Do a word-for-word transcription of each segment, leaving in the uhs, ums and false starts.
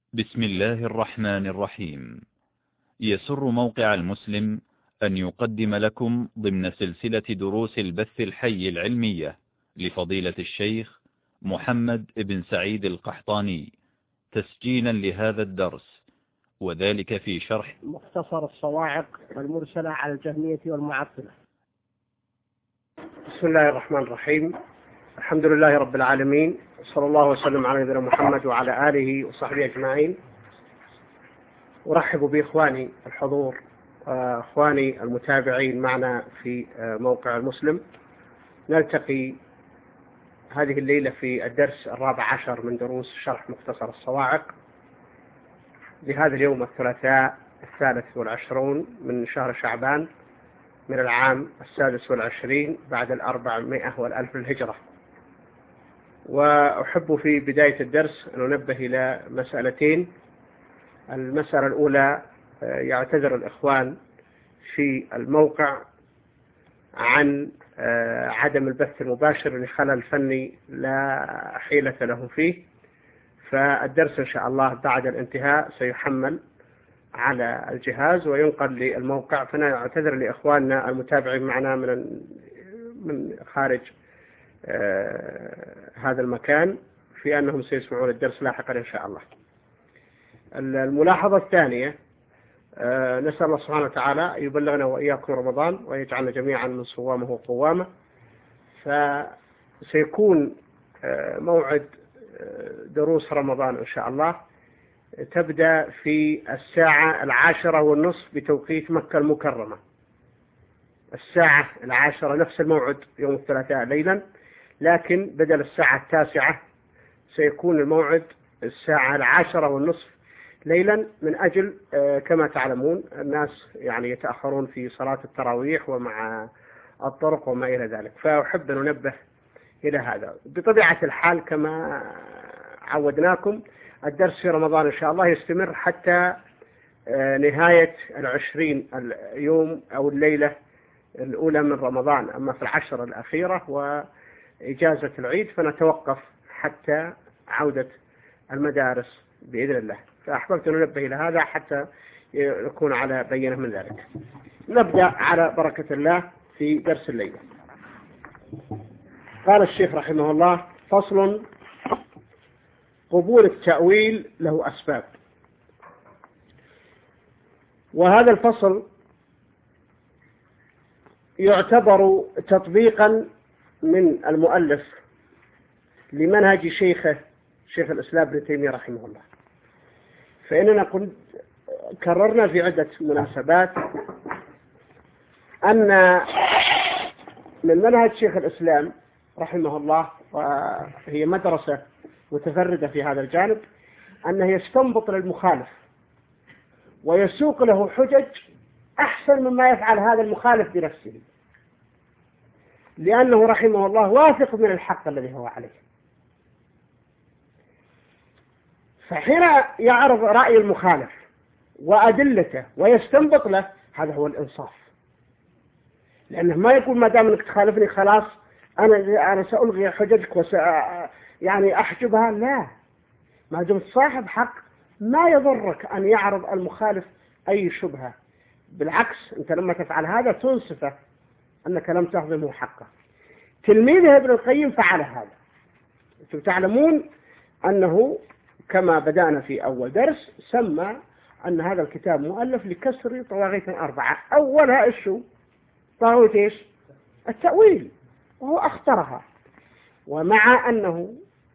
بسم الله الرحمن الرحيم. يسر موقع المسلم أن يقدم لكم ضمن سلسلة دروس البث الحي العلمية لفضيلة الشيخ محمد بن سعيد القحطاني تسجيلا لهذا الدرس، وذلك في شرح مختصر الصواعق المرسلة على الجهمية والمعطلة. بسم الله الرحمن الرحيم. الحمد لله رب العالمين، صلى الله وسلم على نبينا محمد وعلى آله وصحبه أجمعين. أرحب بإخواني الحضور وإخواني المتابعين معنا في موقع المسلم. نلتقي هذه الليلة في الدرس الرابع عشر من دروس شرح مختصر الصواعق لهذا اليوم الثلاثاء الثالث والعشرون من شهر شعبان من العام السادس والعشرين بعد الأربعمائة والألف الهجرة. وأحب في بداية الدرس أن أنبه إلى مسألتين. المسألة الأولى، يعتذر الإخوان في الموقع عن عدم البث المباشر لخلل فني لا حيلة له فيه، فالدرس إن شاء الله بعد الانتهاء سيحمل على الجهاز وينقل للموقع. فنعتذر لإخواننا المتابعين معنا من من خارج آه هذا المكان في أنهم سيسمعون الدرس لاحقا إن شاء الله. الملاحظة الثانية، آه نسأل الله سبحانه وتعالى يبلغنا وإياكم رمضان ويجعلنا جميعا من صوامه وقوامه. فسيكون آه موعد آه دروس رمضان إن شاء الله تبدأ في الساعة العاشرة والنصف بتوقيت مكة المكرمة. الساعة العاشرة نفس الموعد يوم الثلاثاء ليلا، لكن بدل الساعة التاسعة سيكون الموعد الساعة العاشرة والنصف ليلا، من أجل كما تعلمون الناس يعني يتأخرون في صلاة التراويح ومع الطرق وما إلى ذلك، فأحب أن ننبه إلى هذا. بطبيعة الحال كما عودناكم الدرس في رمضان إن شاء الله يستمر حتى نهاية العشرين اليوم أو الليلة الأولى من رمضان. أما في العشر الأخيرة وإجازة العيد فنتوقف حتى عودة المدارس بإذن الله. فأحببت أن ننبه إلى هذا حتى نكون على بينة من ذلك. نبدأ على بركة الله في درس الليلة. قال الشيخ رحمه الله: فصل: قبول التأويل له أسباب. وهذا الفصل يعتبر تطبيقا من المؤلف لمنهج شيخه شيخ الإسلام ابن تيمية رحمه الله. فإننا قلت كررنا في عدة مناسبات أن من منهج شيخ الإسلام رحمه الله، وهي مدرسة متفردة في هذا الجانب، أنه يستنبط للمخالف ويسوق له حجج أحسن مما يفعل هذا المخالف بنفسه، لأنه رحمه الله واثق من الحق الذي هو عليه. فحين يعرض رأي المخالف وأدلته ويستنبط له، هذا هو الإنصاف، لأنه ما يقول ما دام أنك تخالفني خلاص أنا أنا سألغي حججك وس يعني أحجبها. لا، ما دمت صاحب حق ما يضرك أن يعرض المخالف أي شبهة، بالعكس أنت لما تفعل هذا تنصفه أنك لم تهضمه حقه. تلميذه ابن القيم فعل هذا. أنتم تعلمون أنه كما بدأنا في أول درس سمى أن هذا الكتاب مؤلف لكسر طواغيت أربعة. أولها إيشو؟ طاغوت إيش؟ التأويل، وهو أخطرها. ومع أنه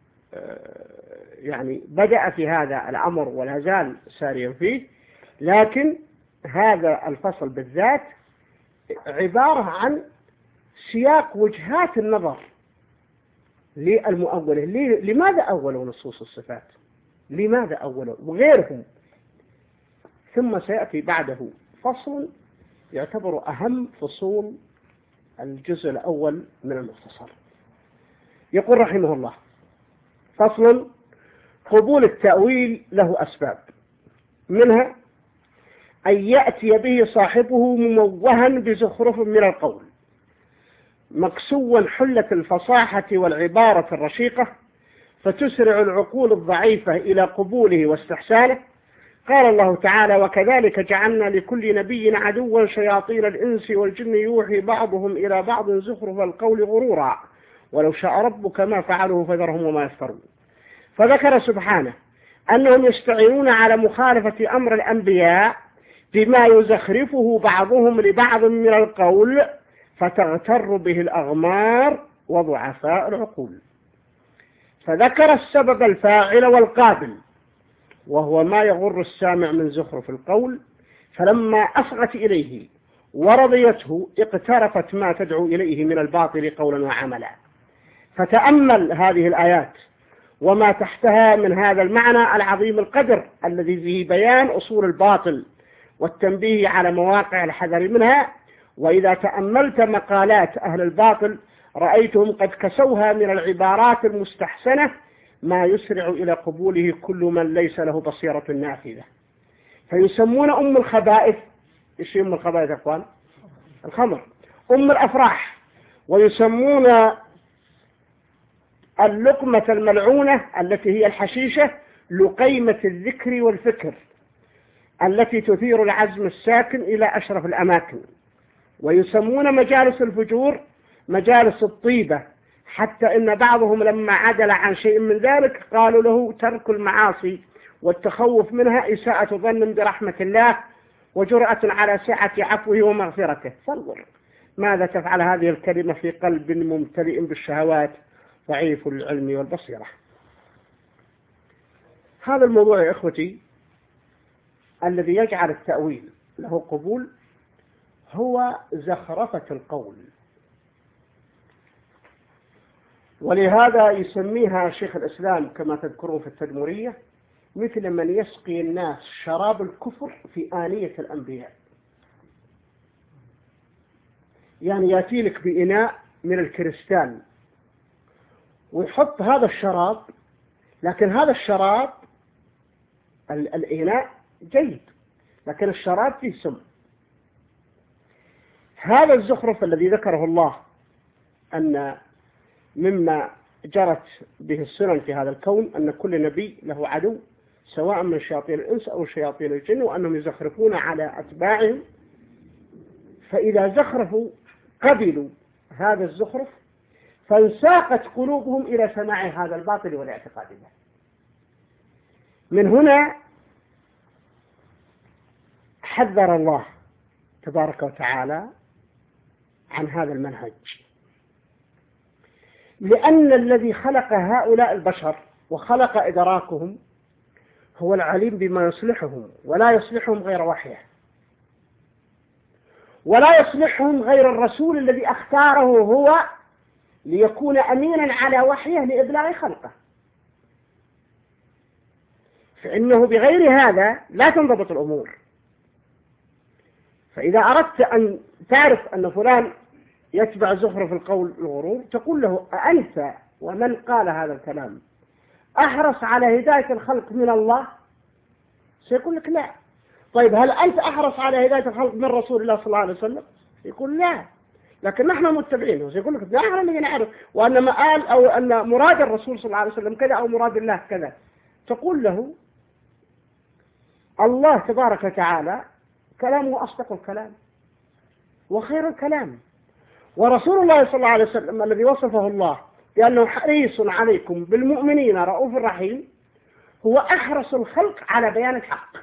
يعني بدأ في هذا الأمر ولا زال ساريا فيه، لكن هذا الفصل بالذات عبارة عن سياق وجهات النظر للمؤولة. لماذا أولوا نصوص الصفات؟ لماذا أولوا وغيرهم؟ ثم سيأتي بعده فصل يعتبر أهم فصول الجزء الأول من المختصر. يقول رحمه الله: فصل: قبول التأويل له أسباب، منها أن يأتي به صاحبه مموها بزخرف من القول، مكسوا حلة الفصاحة والعبارة الرشيقة، فتسرع العقول الضعيفة إلى قبوله واستحسانه. قال الله تعالى: وكذلك جعلنا لكل نبي عدوا شياطين الإنس والجن يوحي بعضهم إلى بعض زخرف القول غرورا ولو شاء ربك ما فعلوه فذرهم وما يفترون. فذكر سبحانه أنهم يستعينون على مخالفة أمر الأنبياء بما يزخرفه بعضهم لبعض من القول فتغتر به الأغمار وضعفاء العقول. فذكر السبب الفاعل والقابل وهو ما يغر السامع من زخرف القول، فلما أصغت إليه ورضيته اقترفت ما تدعو إليه من الباطل قولا وعملا. فتأمل هذه الآيات وما تحتها من هذا المعنى العظيم القدر الذي فيه بيان أصول الباطل والتنبيه على مواقع الحذر منها. وإذا تأملت مقالات أهل الباطل رأيتهم قد كسوها من العبارات المستحسنة ما يسرع إلى قبوله كل من ليس له بصيرة نافذة. فيسمون أم الخبائث، إيش أم الخبائث يا أخوان؟ الخمر. أم الأفراح. ويسمون اللقمة الملعونة التي هي الحشيشة لقيمة الذكر والفكر التي تثير العزم الساكن إلى أشرف الأماكن. ويسمون مجالس الفجور مجالس الطيبة، حتى إن بعضهم لما عدل عن شيء من ذلك قالوا له ترك المعاصي والتخوف منها إساءة ظن برحمة الله وجرأة على سعة عفوه ومغفرته. فانظر ماذا تفعل هذه الكلمة في قلب ممتلئ بالشهوات ضعيف العلم والبصيرة. هذا الموضوع يا إخوتي الذي يجعل التأويل له قبول هو زخرفة القول، ولهذا يسميها شيخ الإسلام كما تذكرون في التدمرية مثل من يسقي الناس شراب الكفر في آنية الأنبياء. يعني يأتي لك بإناء من الكريستال ويحط هذا الشراب، لكن هذا الشراب الإناء جيد لكن الشراب فيه سم. هذا الزخرف الذي ذكره الله أن مما جرت به السنن في هذا الكون أن كل نبي له عدو سواء من شياطين الإنس أو شياطين الجن، وأنهم يزخرفون على أتباعهم، فإذا زخرفوا قبلوا هذا الزخرف فانساقت قلوبهم إلى سماع هذا الباطل والاعتقاد به. من هنا حذر الله تبارك وتعالى عن هذا المنهج، لأن الذي خلق هؤلاء البشر وخلق إدراكهم هو العليم بما يصلحهم، ولا يصلحهم غير وحيه، ولا يصلحهم غير الرسول الذي اختاره هو ليكون أمينا على وحيه لإبلاغ خلقه. فإنه بغير هذا لا تنضبط الأمور. فإذا أردت أن تعرف أن فلان يتبع زخرف القول الغرور تقول له أأنت ومن قال هذا الكلام أحرص على هداية الخلق من الله؟ سيقول لك لا. طيب هل أنت أحرص على هداية الخلق من رسول الله صلى الله عليه وسلم؟ يقول لا، لكن نحن متبعينه. سيقول لك نحن الذين نعرف وأن ما قال أو أن مراد الرسول صلى الله عليه وسلم كذا أو مراد الله كذا. تقول له الله تبارك وتعالى كلامه أصدق الكلام وخير الكلام، ورسول الله صلى الله عليه وسلم الذي وصفه الله بأنه حريص عليكم بالمؤمنين رؤوف رحيم هو أحرص الخلق على بيان الحق.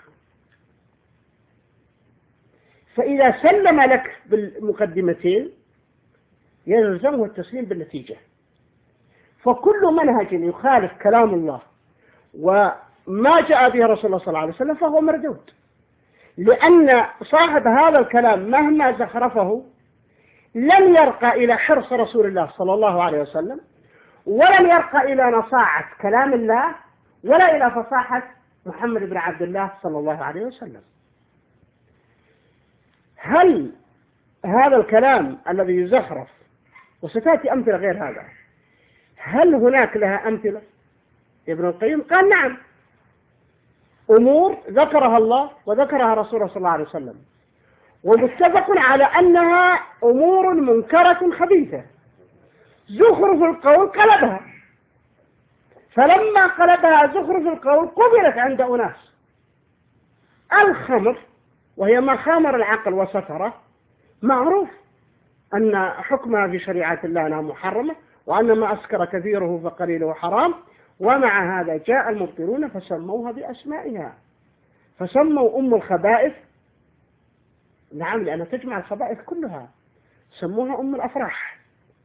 فإذا سلم لك بالمقدمتين يلزمه التسليم بالنتيجة. فكل منهج يخالف كلام الله وما جاء به رسول الله صلى الله عليه وسلم فهو مردود، لأن صاحب هذا الكلام مهما زخرفه لن يرقى إلى حرص رسول الله صلى الله عليه وسلم، ولن يرقى إلى نصاعة كلام الله، ولا إلى فصاحة محمد بن عبد الله صلى الله عليه وسلم. هل هذا الكلام الذي يزخرف، وستأتي أمثلة غير هذا، هل هناك لها أمثلة؟ ابن القيم قال نعم، أمور ذكرها الله وذكرها رسوله صلى الله عليه وسلم ومتفق على أنها أمور منكرة خبيثة، زخرف القول قلبها. فلما قلبها زخرف القول قبلت عند أناس. الخمر وهي ما خامر العقل وستره معروف أن حكمها في شريعة الله أنها محرمة، وأن ما أسكر كثيره فقليله حرام، ومع هذا جاء المبطلون فسموها بأسمائها، فسموا أم الخبائث، نعم لأنها تجمع الخبائث كلها، سموها أم الأفراح.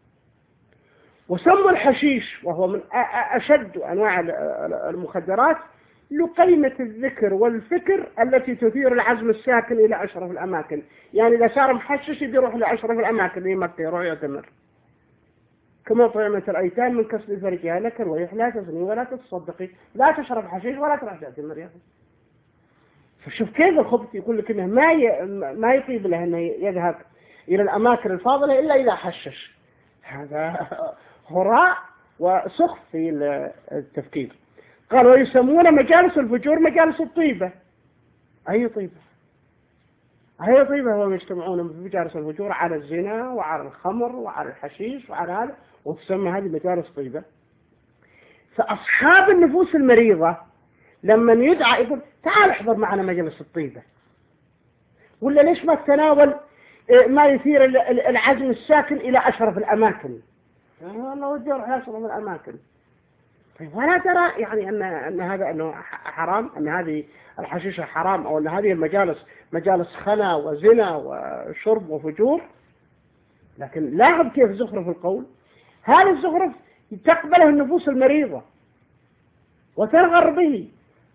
وسموا الحشيش وهو من أشد أنواع المخدرات لقيمة الذكر والفكر التي تثير العزم الساكن إلى أشرف الأماكن. يعني إذا صار محشش يروح لأشرف الأماكن في مكة يروح يتمر، كما طعمة الأيتام من كسب فرجها لك الويح لا تزني ولا تتصدقي، لا تشرب حشيش ولا تروح تتمر يا أخي. فشوف كيف الخبث يقول لك إنه ما ي... ما يطيب له إنه يذهب إلى الأماكن الفاضلة إلا إذا حشش. هذا هراء وسخف في التفكير. قالوا يسمون مجالس الفجور مجالس الطيبة. أي طيبة؟ أي طيبة هم يجتمعون في مجالس الفجور على الزنا وعلى الخمر وعلى الحشيش وعلى هذا، وتسمى هذه مجالس طيبة. فأصحاب النفوس المريضة لما يدعى يقول تعال احضر معنا مجلس الطيبة، ولا ليش ما تناول ما يثير العزم الساكن إلى أشرف الأماكن؟ والله ودي أروح أشرف الأماكن. طيب ولا ترى يعني أن أن هذا أنه حرام، أن هذه الحشيشة حرام، أو أن هذه المجالس مجالس خنا وزنا وشرب وفجور؟ لكن لاحظ كيف زخرف القول. هذا الزخرف تقبله النفوس المريضة وترغر به.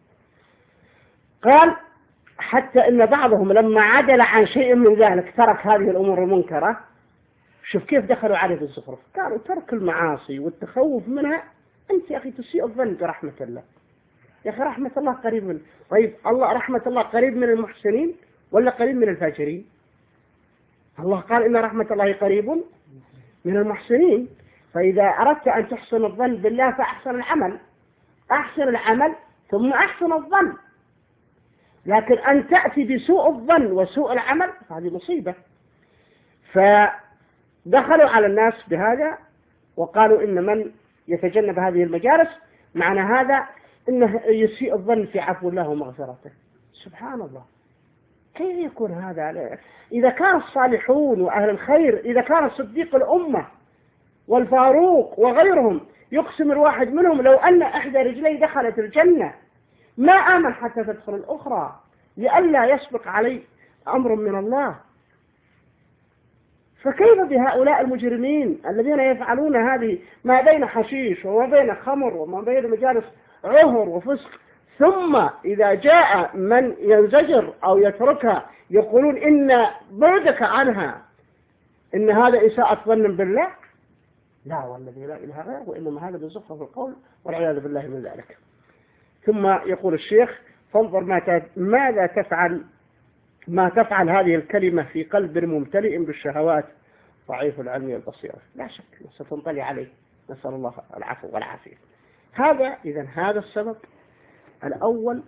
قال حتى إن بعضهم لما عدل عن شيء من ذلك ترك هذه الأمور المنكرة. شوف كيف دخلوا عليه في الزخرف. قالوا ترك المعاصي والتخوف منها أنت يا أخي تسيء الظن برحمة الله. يا أخي رحمة الله قريب من، طيب الله رحمة الله قريب من المحسنين ولا قريب من الفاجرين؟ الله قال إن رحمة الله قريب من المحسنين. فإذا أردت أن تحسن الظن بالله فأحسن العمل، أحسن العمل ثم أحسن الظن. لكن أن تأتي بسوء الظن وسوء العمل هذه مصيبة. فدخلوا على الناس بهذا وقالوا إن من يتجنب هذه المجالس معنى هذا إنه يسيء الظن في عفو الله ومغفرته. سبحان الله، كيف يكون هذا؟ إذا كان الصالحون وأهل الخير، إذا كان صديق الأمة والفاروق وغيرهم يقسم الواحد منهم لو أن إحدى رجلي دخلت الجنة ما آمن حتى تدخل الأخرى لئلا يسبق عليه أمر من الله، فكيف بهؤلاء المجرمين الذين يفعلون هذه ما بين حشيش وما بين خمر وما بين مجالس عهر وفسق، ثم إذا جاء من ينزجر أو يتركها يقولون إن بعدك عنها إن هذا إساءة ظن بالله؟ لا والذي لا إله غيره، وإنما هذا بزخرف القول والعياذ بالله من ذلك. ثم يقول الشيخ فانظر ماذا تفعل ما تفعل هذه الكلمة في قلب ممتلئ بالشهوات ضعيف العلم والبصيرة. لا شك ستنطلي عليه، نسأل الله العفو والعافية. هذا إذن هذا السبب الأول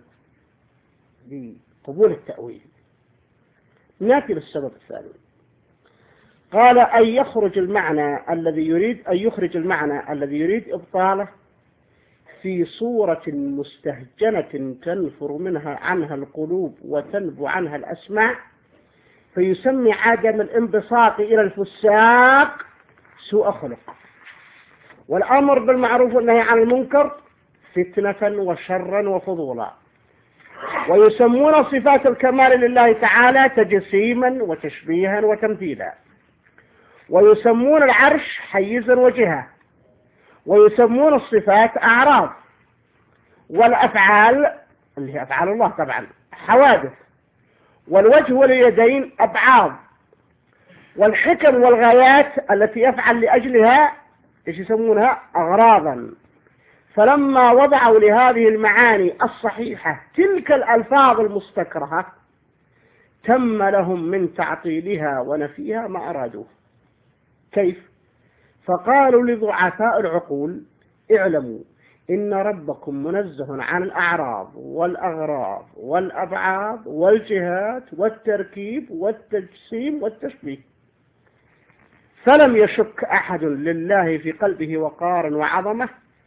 لقبول التأويل. نأتي للسبب الثاني. قال أن يخرج المعنى الذي يريد أن يخرج المعنى الذي يريد إبطاله في صورة مستهجنة تنفر منها عنها القلوب وتنبو عنها الأسماع، فيسمي عدم الانبساط إلى الفساق سوء خلق، والأمر بالمعروف والنهي عن المنكر فتنة وشرا وفضولا، ويسمون صفات الكمال لله تعالى تجسيما وتشبيها وتمثيلا، ويسمون العرش حيزا وجهة، ويسمون الصفات أعراض، والأفعال اللي هي أفعال الله طبعا حوادث، والوجه واليدين أبعاض، والحكم والغايات التي يفعل لأجلها إيش يسمونها أغراضا. فلما وضعوا لهذه المعاني الصحيحة تلك الألفاظ المستكرهة تم لهم من تعطيلها ونفيها ما أرادوه. كيف؟ فقالوا لضعفاء العقول اعلموا إن ربكم منزه عن الأعراض والأغراض والأبعاد والجهات والتركيب والتجسيم والتشبيه، فلم يشك أحد لله في قلبه وقار وعظمة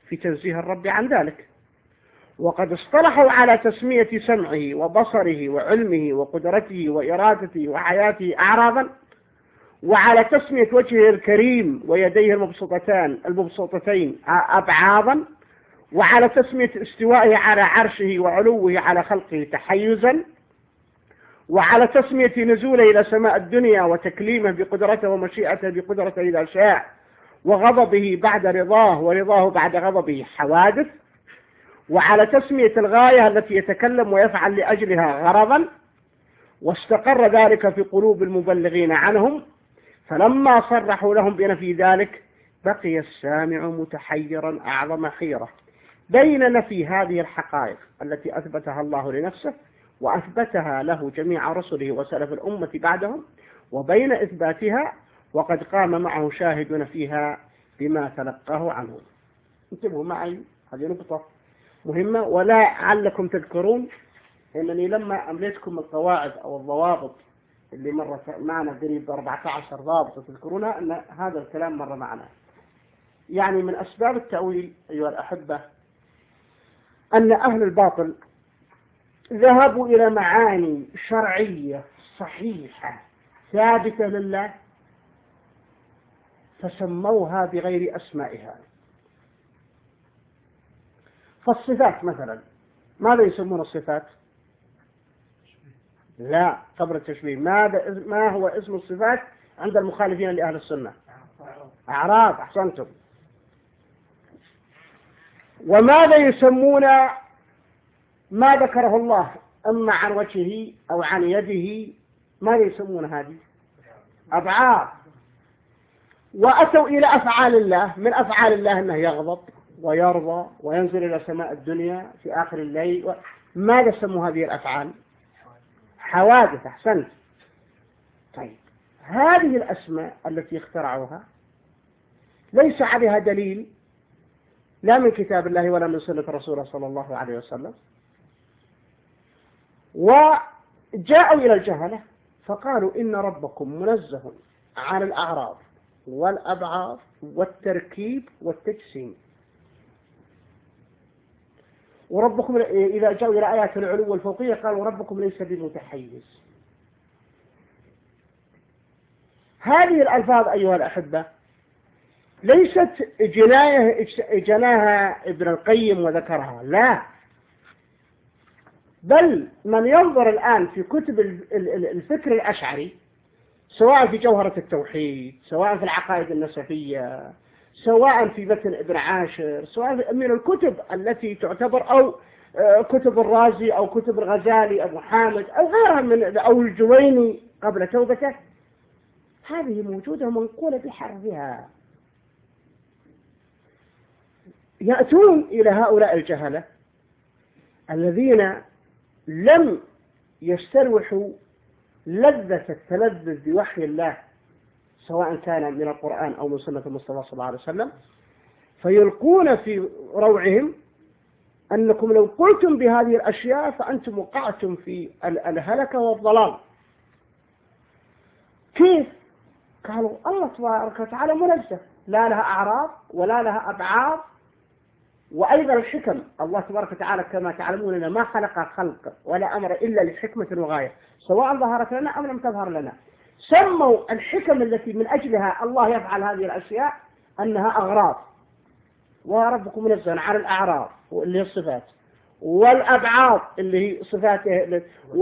في تنزيه الرب عن ذلك. وقد اصطلحوا على تسمية سمعه وبصره وعلمه وقدرته وإرادته وحياته أعراضا، وعلى تسمية وجهه الكريم ويديه المبسوطتان المبسوطتين أبعاضا، وعلى تسمية استوائه على عرشه وعلوه على خلقه تحيزا، وعلى تسمية نزوله إلى سماء الدنيا وتكليمه بقدرته ومشيئته بقدرته إذا شاء، وغضبه بعد رضاه ورضاه بعد غضبه حوادث، وعلى تسمية الغاية التي يتكلم ويفعل لأجلها غرضا. واستقر ذلك في قلوب المبلغين عنهم، فلما صرحوا لهم بنفي ذلك بقي السامع متحيرا أعظم حيرة بين نفي هذه الحقائق التي أثبتها الله لنفسه وأثبتها له جميع رسله وسلف الأمة بعدهم، وبين إثباتها وقد قام معه شاهدون فيها بما تلقاه عنهم. انتبهوا معي، هذه نقطة مهمة، ولعلكم تذكرون أنني لما أمليتكم القواعد أو الضوابط اللي مرت معنا قريب أربعة عشر ضابط تذكرونها، أن هذا الكلام مر معنا. يعني من أسباب التأويل أيها الأحبة أن أهل الباطل ذهبوا إلى معاني شرعية صحيحة ثابتة لله فسموها بغير أسمائها. فالصفات مثلا ماذا يسمون الصفات؟ لا، قبل التشبيه، ماذا ما هو اسم الصفات عند المخالفين لأهل السنة؟ أعراض. أحسنتم. وماذا يسمون ما ذكره الله أما عن وجهه أو عن يده؟ ماذا يسمون هذه؟ أبعاد. وأتوا إلى أفعال الله، من أفعال الله أنه يغضب ويرضى وينزل إلى سماء الدنيا في آخر الليل. ماذا سموا هذه الأفعال؟ حوادث. أحسنت. طيب، هذه الأسماء التي اخترعوها ليس عليها دليل لا من كتاب الله ولا من سنة رسوله صلى الله عليه وسلم، وجاءوا إلى الجهلة فقالوا إن ربكم منزه عن الأعراض والأبعاض والتركيب والتجسيم. وربكم إذا جاءوا إلى آيات العلو والفوقية قالوا ربكم ليس بمتحيز. هذه الألفاظ أيها الأحبة ليست جناية جناها ابن القيم وذكرها، لا، بل من ينظر الآن في كتب الفكر الأشعري سواء في جوهرة التوحيد، سواء في العقائد النسفية، سواء في متن ابن عاشر، سواء من الكتب التي تعتبر أو كتب الرازي أو كتب الغزالي أبو حامد أو غيرها من أو الجويني قبل توبته، هذه موجودة منقولة بحرفها. يأتون إلى هؤلاء الجهلة الذين لم يستروحوا لذة التلذذ بوحي الله سواء كان من القرآن أو من سنة المصطفى صلى الله عليه وسلم، فيلقون في روعهم أنكم لو قلتم بهذه الأشياء فأنتم وقعتم في الهلكة والضلال. كيف؟ قالوا الله تبارك وتعالى منزه، لا لها أعراض ولا لها أبعاد، وأيضا الحكم. الله تبارك وتعالى كما تعلمون أنه ما خلق خلق ولا أمر إلا لحكمة وغاية سواء ظهرت لنا أو لم تظهر لنا. سموا الحكم التي من أجلها الله يفعل هذه الأشياء أنها أغراض، وربكم منزه عن الأعراض اللي هي الصفات، والأبعاد اللي هي صفاته،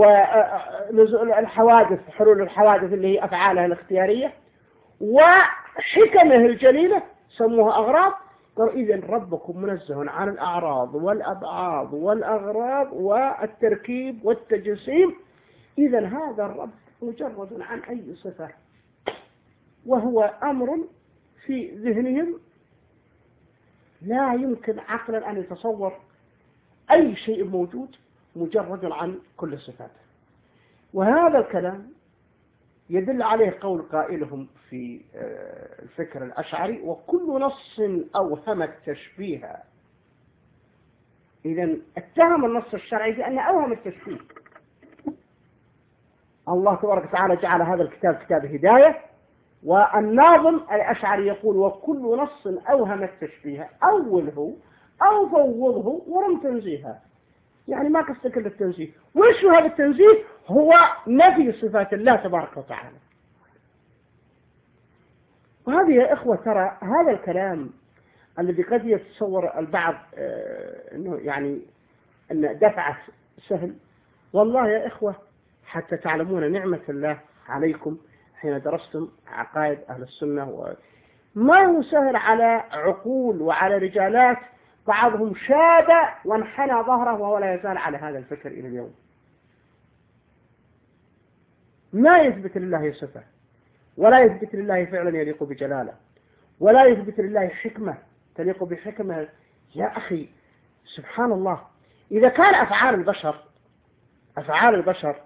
والحوادث حلول الحوادث اللي هي أفعالها الاختيارية، وحكمه الجليلة سموها أغراض. قال إذن ربكم منزه عن الأعراض والأبعاد والأغراض والتركيب والتجسيم. إذن هذا الرب مجرد عن أي صفة، وهو أمر في ذهنهم لا يمكن عقلا أن يتصور أي شيء موجود مجرد عن كل صفاته. وهذا الكلام يدل عليه قول قائلهم في الفكر الأشعري: وكل نص أوهم التشبيه. إذن اتهم النص الشرعي بأنه أوهم التشبيه. الله تبارك وتعالى جعل هذا الكتاب كتاب هداية، والناظم الأشعري يقول: وكل نص أوهم التشبيه. أوله أو فوضه ورم تنزيها، يعني ما قصدك إلا التنزيه. وش هذا التنزيه؟ هو نفي صفات الله تبارك وتعالى. وهذه يا إخوة ترى هذا الكلام الذي قد يتصور البعض أنه يعني أن دفعه سهل، والله يا إخوة حتى تعلمون نعمة الله عليكم حين درستم عقائد أهل السنة، ما هو سهل على عقول وعلى رجالات بعضهم شاب وانحنى ظهره وهو لا يزال على هذا الفكر إلى اليوم، ما يثبت لله صفة ولا يثبت لله فعلا يليق بجلاله ولا يثبت لله حكمة تليق بحكمة. يا أخي سبحان الله، إذا كان أفعال البشر أفعال البشر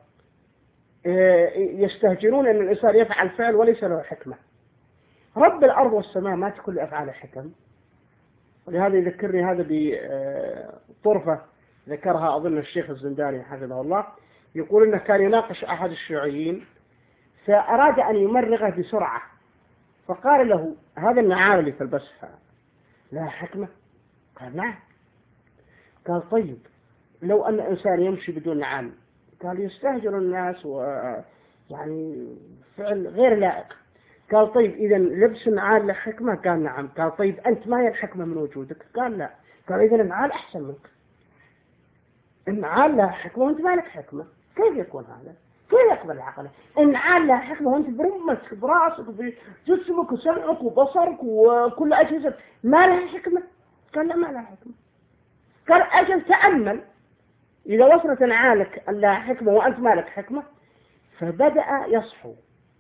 يستهجنون أن الإنسان يفعل فعل وليس له حكمة، رب الأرض والسماء ما تكون لأفعال حكم. ولهذا يذكرني هذا بطرفة ذكرها أظن الشيخ الزنداني حفظه الله، يقول إنه كان يناقش أحد الشيوعيين فأراد أن يمرغه بسرعة، فقال له هذا النعال اللي تلبسها لها حكمة؟ قال نعم. قال طيب لو أن إنسان يمشي بدون نعال؟ قال يستهجر الناس ويعني فعل غير لائق. قال طيب إذا لبس النعال له حكمة؟ قال نعم. قال طيب أنت ما هي الحكمة من وجودك؟ قال لا. قال إذا النعال أحسن منك، النعال له حكمة وأنت ما لك حكمة، كيف يكون هذا؟ كيف يقبل العقل؟ النعال له حكمة وأنت برمك براسك وبجسمك وسمعك وبصرك وكل أجهزة ما لها حكمة؟ قال لا ما لها حكمة. قال أجل تأمل إذا وصلت نعالك أن لها حكمة وأنت ما لك حكمة. فبدأ يصحو،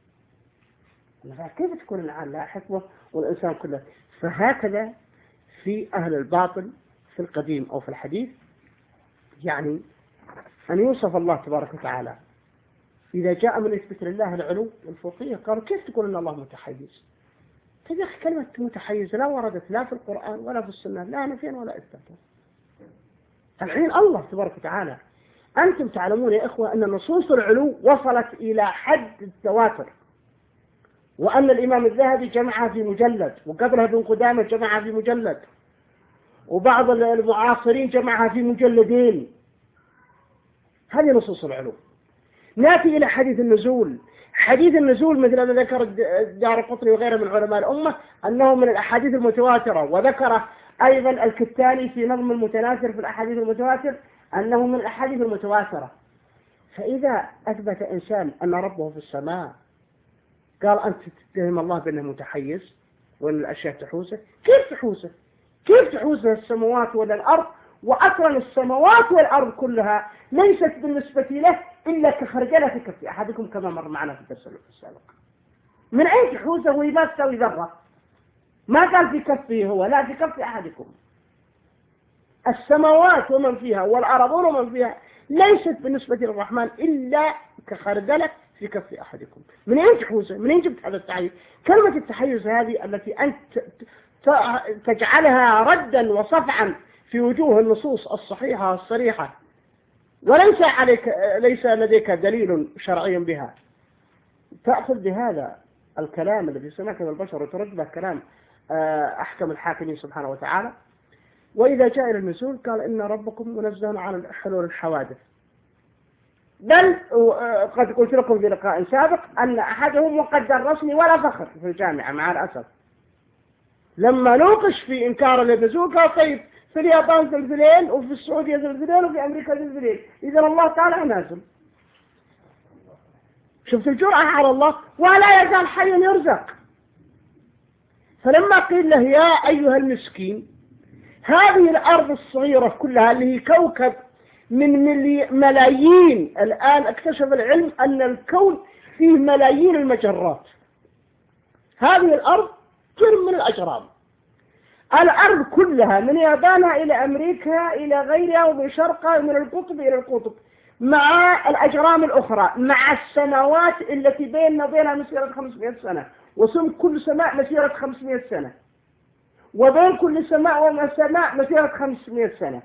كيف تكون النعال لها حكمة والإنسان كله؟ فهكذا في أهل الباطل في القديم أو في الحديث، يعني أن يوصف الله تبارك وتعالى إذا جاء من يثبت لله العلو والفوقية قالوا كيف تقول أن الله متحيز؟ يا أخي كلمة متحيز لا وردت لا في القرآن ولا في السنة، لا نفيا ولا إثباتا. الحين الله تبارك وتعالى أنتم تعلمون يا إخوة أن نصوص العلو وصلت إلى حد التواتر، وأن الإمام الذهبي جمعها في مجلد، وقبلها ابن قدامة جمعها في مجلد، وبعض المعاصرين جمعها في مجلدين. هذه نصوص العلو. نأتي إلى حديث النزول. حديث النزول مثل ما ذكر الدارقطني وغيره من علماء الأمة أنه من الأحاديث المتواترة، وذكر أيضا الكتاني في نظم المتناثر في الأحاديث المتواتر أنه من الأحاديث المتواترة. فإذا أثبت إنسان أن ربه في السماء قال أنت تتهم الله بأنه متحيز وأن الأشياء تحوسه؟ كيف تحوسه؟ كيف تحوسه السماوات ولا الأرض؟ وأصلا السماوات والأرض كلها ليست بالنسبة له إلا كخرجلة في كف أحدكم كما مر معنا في الدرس السابق. من أين تحوسه وهي ما تساوي ذرة؟ ما قال في كفه هو، لا في كف أحدكم. السماوات ومن فيها والأرض ومن فيها ليست بالنسبة للرحمن إلا كخردلة في كف أحدكم. من أين تحوسه؟ من أين جبت هذا التحيز؟ كلمة التحيز هذه التي أنت تجعلها ردا وصفعا في وجوه النصوص الصحيحة الصريحة وليس عليك ليس لديك دليل شرعي بها، تأخذ بهذا الكلام الذي سمعته من البشر وترد به كلام أحكم الحاكمين سبحانه وتعالى. وإذا جاء إلى النزول قال إن ربكم منزه عن حلول الحوادث، بل قد قلت لكم في لقاء سابق أن أحدهم مقدر رسمي ولا فخر في الجامعة مع الأسف، لما نوقش في إنكار النزول قال طيب في اليابان زلزلين وفي السعودية زلزلين وفي أمريكا زلزلين، إذا الله تعالى نازل. شفت الجرأة على الله، ولا يزال حي يرزق. فلما قيل له يا أيها المسكين هذه الأرض الصغيرة كلها اللي هي كوكب من ملايين، الآن اكتشف العلم أن الكون فيه ملايين المجرات، هذه الأرض كرم من الأجرام، الأرض كلها من يابانها إلى أمريكا إلى غيرها ومن شرقها من القطب إلى القطب مع الأجرام الأخرى مع السماوات التي بيننا وبينها مسيرة خمسمائة سنة، وسم كل سماء مسيرة خمسمائة سنة، وبين كل سماء وسماء مسيرة خمسمائة سنة،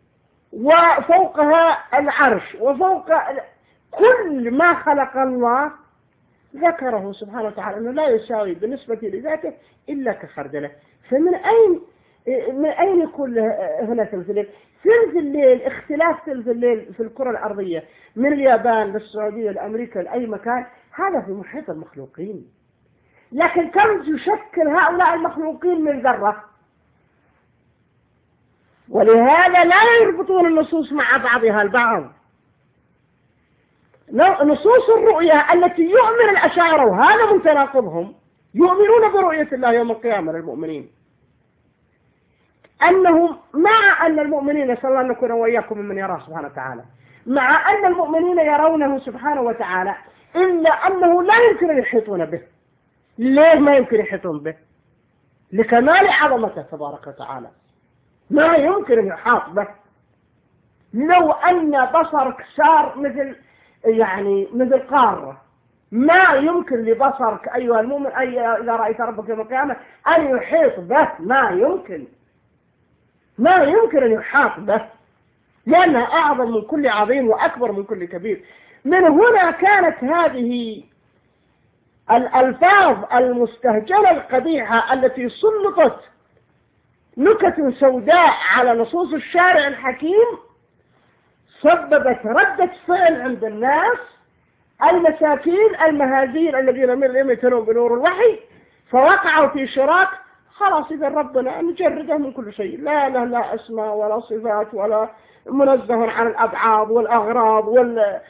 وفوقها العرش، وفوق كل ما خلق الله ذكره سبحانه وتعالى أنه لا يساوي بالنسبة لذاته إلا كخردلة. فمن أين من أين يكون هنا ثلث الليل؟ ثلث الليل، اختلاف ثلث الليل في الكرة الأرضية من اليابان للسعودية لأمريكا لأي مكان، هذا في محيط المخلوقين. لكن كم يشكل هؤلاء المخلوقين من ذرة؟ ولهذا لا يربطون النصوص مع بعضها البعض. نصوص الرؤية التي يؤمن الأشاعرة، وهذا من تناقضهم، يؤمنون برؤية الله يوم القيامة للمؤمنين، أنهم مع أن المؤمنين، نسأل الله أن نكون وإياكم من يراه سبحانه وتعالى، مع أن المؤمنين يرونه سبحانه وتعالى، إلا أنه لا يمكن أن يحيطون به. ليه ما يمكن يحيطون به؟ لكمال عظمته تبارك وتعالى، ما يمكن أن يحاط به. لو أن بصرك صار مثل يعني مثل قارة، ما يمكن لبصرك أيها المؤمن أي إذا رأيت ربك يوم القيامة أن يحيط به، ما يمكن ما يمكن أن يحاط به، لأنها أعظم من كل عظيم وأكبر من كل كبير. من هنا كانت هذه الألفاظ المستهجنة القبيحة التي سلطت نكت سوداء على نصوص الشارع الحكيم سببت ردة فعل عند الناس المساكين المهازيل الذين من لم يتنون بنور الوحي، فوقعوا في شراك. خلاص إذا ربنا نجرده من كل شيء، لا له لا أسماء ولا صفات ولا منزه عن الأبعاد والأغراض وال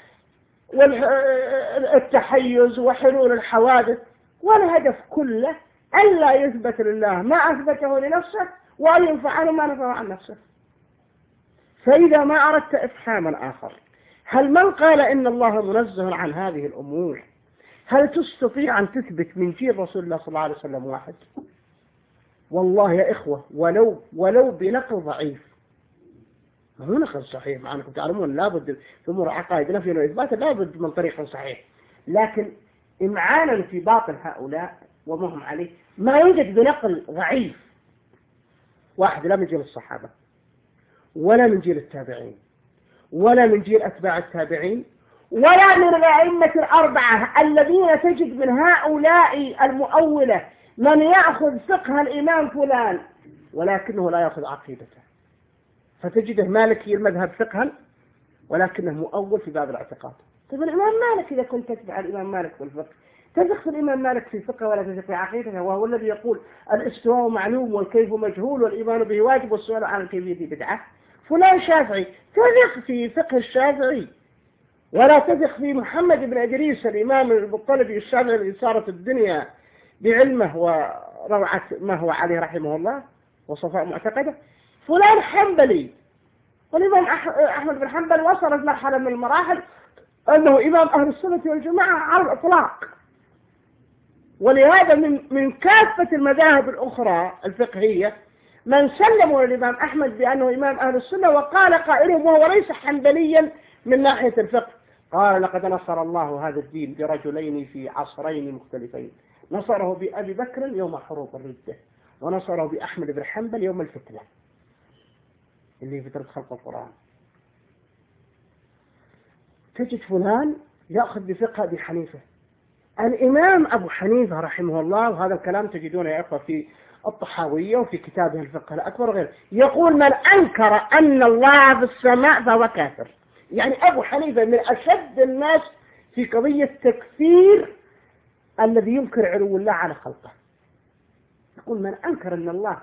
والتحيز وحلول الحوادث، والهدف كله ألا يثبت لله ما أثبته لنفسه وأن ينفع عنه ما نفع عن نفسه. فإذا ما أردت إفهاما آخر، هل من قال إن الله منزه عن هذه الأمور، هل تستطيع أن تثبت من جيل رسول الله صلى الله عليه وسلم واحد؟ والله يا إخوة ولو ولو بنقل ضعيف، ما هو نقل صحيح، مع أنكم تعلمون لابد في أمور عقائد نفي وإثبات لابد من طريق صحيح، لكن إمعانا في باطل هؤلاء وما هم عليه ما يوجد بنقل ضعيف واحد، لا من جيل الصحابة ولا من جيل التابعين ولا من جيل أتباع التابعين ولا من الأئمة الأربعة الذين تجد من هؤلاء المؤولة من يأخذ فقه الإمام فلان ولكنه لا يأخذ عقيدته، فتجده مالكي المذهب فقها ولكنه مؤول في باب الاعتقاد. طيب الإمام مالك إذا كنت تتبع الإمام مالك في الفقه تثق في الإمام مالك في فقه ولا تثق في عقيدته، وهو الذي يقول الاستواء معلوم والكيف مجهول والإيمان به واجب والسؤال عن الكيفية بدعة. فلان شافعي تثق في فقه الشافعي ولا تثق في محمد بن إدريس الإمام المطلبي الشافعي الذي صارت الدنيا بعلمه وروعة ما هو عليه رحمه الله وصفاء معتقده. فلان حنبلي، والإمام أحمد بن حنبل وصلت مرحلة من المراحل أنه إمام أهل السنة والجماعة على الإطلاق. ولهذا من من كافة المذاهب الأخرى الفقهية من سلموا للإمام أحمد بأنه إمام أهل السنة، وقال قائلهم وهو ليس حنبليا من ناحية الفقه، قال لقد نصر الله هذا الدين برجلين في عصرين مختلفين، نصره بأبي بكر يوم حروب الردة ونصره بأحمد بن حنبل يوم الفتنة اللي فترة خلق القرآن. تجد فلان يأخذ بفقه أبي حنيفة، الإمام أبو حنيفة رحمه الله، وهذا الكلام تجدونه يا أخوة في الطحاوية وفي كتابه الفقه الأكبر وغيره، يقول من أنكر أن الله في السماء فهو كافر. يعني أبو حنيفة من أشد الناس في قضية تكفير الذي ينكر علو الله على خلقه. يقول من أنكر أن الله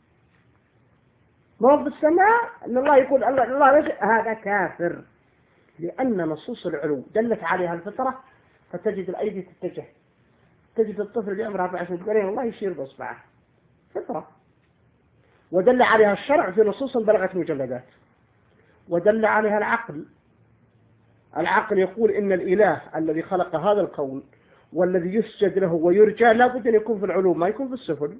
ما هو في السماء، أن الله يقول الله, الله هذا كافر، لأن نصوص العلو دلت عليها الفطرة، فتجد الأيدي تتجه، تجد الطفل بعمره أربع سنين والله يشير بإصبعه فطرة، ودل عليها الشرع في نصوص بلغت مجلدات، ودل عليها العقل. العقل يقول إن الإله الذي خلق هذا الكون والذي يسجد له ويرجى لا بد أن يكون في العلو ما يكون في السفل.